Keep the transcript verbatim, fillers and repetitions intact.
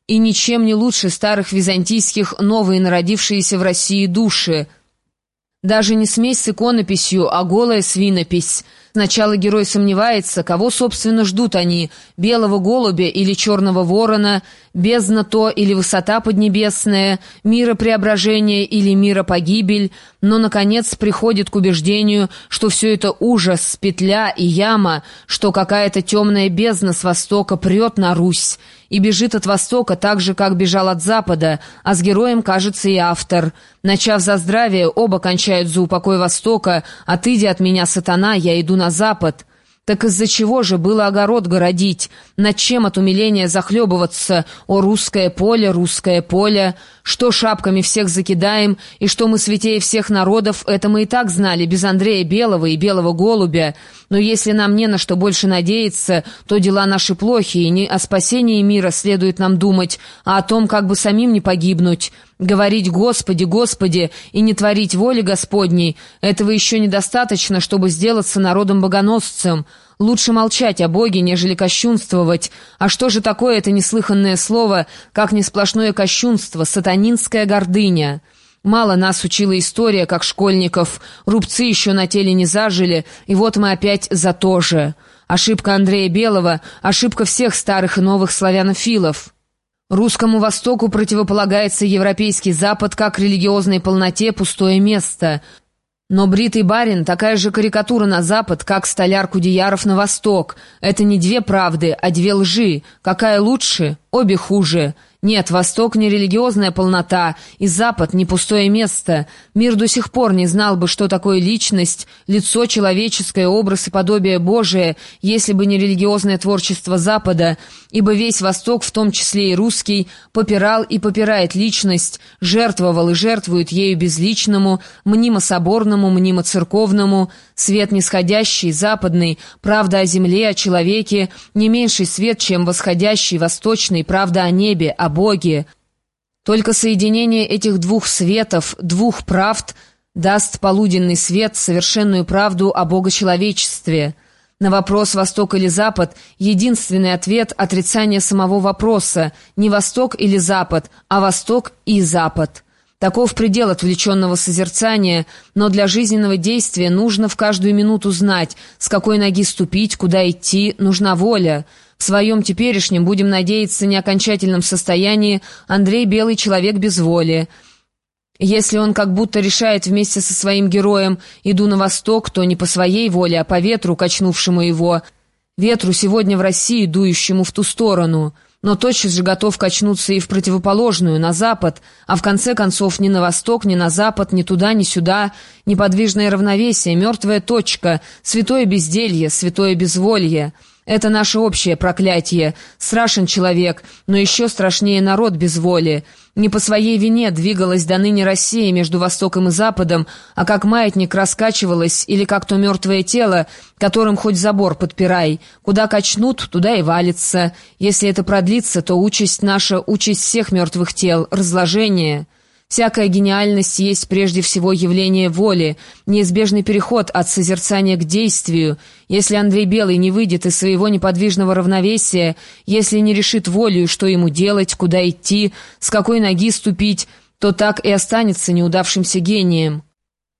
и ничем не лучше старых византийских новые народившиеся в России души. Даже не смесь с иконописью, а голая свинопись. Сначала герой сомневается, кого, собственно, ждут они, белого голубя или черного ворона, бездна то или высота поднебесная, мира преображение или мира погибель, но, наконец, приходит к убеждению, что все это ужас, петля и яма, что какая-то темная бездна с востока прет на Русь и бежит от востока так же, как бежал от запада, а с героем, кажется, и автор. Начав за здравие, оба кончают за упокой востока, «Отыди от меня, сатана, я иду на запад». Так из-за чего же было огород городить? Над чем от умиления захлебываться? О, русское поле, русское поле! Что шапками всех закидаем, и что мы святее всех народов, это мы и так знали, без Андрея Белого и Белого Голубя. Но если нам не на что больше надеяться, то дела наши плохи, и не о спасении мира следует нам думать, а о том, как бы самим не погибнуть. Говорить «Господи, Господи» и не творить воли Господней — этого еще недостаточно, чтобы сделаться народом-богоносцем. Лучше молчать о Боге, нежели кощунствовать. А что же такое это неслыханное слово, как не сплошное кощунство, сатанинская гордыня? Мало нас учила история, как школьников, рубцы еще на теле не зажили, и вот мы опять за то же. Ошибка Андрея Белого, ошибка всех старых и новых славянофилов. Русскому Востоку противополагается европейский Запад как религиозной полноте пустое место. Но бритый барин — такая же карикатура на Запад, как столяр Кудеяров на Восток. Это не две правды, а две лжи. Какая лучше? Обе хуже. Нет, Восток не религиозная полнота, и Запад не пустое место. Мир до сих пор не знал бы, что такое личность, лицо человеческое, образ и подобие Божие, если бы не религиозное творчество Запада, ибо весь Восток, в том числе и русский, попирал и попирает личность, жертвовал и жертвует ею безличному, мнимо-соборному, мнимо-церковному, свет нисходящий, западный, правда о земле, о человеке, не меньший свет, чем восходящий, восточный, правда о небе, о Боге. Только соединение этих двух светов, двух правд даст полуденный свет, совершенную правду о богочеловечестве. На вопрос «Восток или Запад» единственный ответ — отрицание самого вопроса, не Восток или Запад, а Восток и Запад. Таков предел отвлеченного созерцания, но для жизненного действия нужно в каждую минуту знать, с какой ноги ступить, куда идти, нужна воля. В своем теперешнем, будем надеяться, неокончательном состоянии Андрей Белый человек без воли. Если он как будто решает вместе со своим героем «иду на восток», то не по своей воле, а по ветру, качнувшему его, ветру сегодня в России, дующему в ту сторону. Но тотчас же готов качнуться и в противоположную, на запад, а в конце концов ни на восток, ни на запад, ни туда, ни сюда, неподвижное равновесие, мертвая точка, святое безделье, святое безволье. Это наше общее проклятие. Страшен человек, но еще страшнее народ без воли. Не по своей вине двигалась до ныне Россия между Востоком и Западом, а как маятник раскачивалась, или как то мертвое тело, которым хоть забор подпирай. Куда качнут, туда и валится. Если это продлится, то участь наша, участь всех мертвых тел, разложение. Всякая гениальность есть прежде всего явление воли, неизбежный переход от созерцания к действию. Если Андрей Белый не выйдет из своего неподвижного равновесия, если не решит волею, что ему делать, куда идти, с какой ноги ступить, то так и останется неудавшимся гением.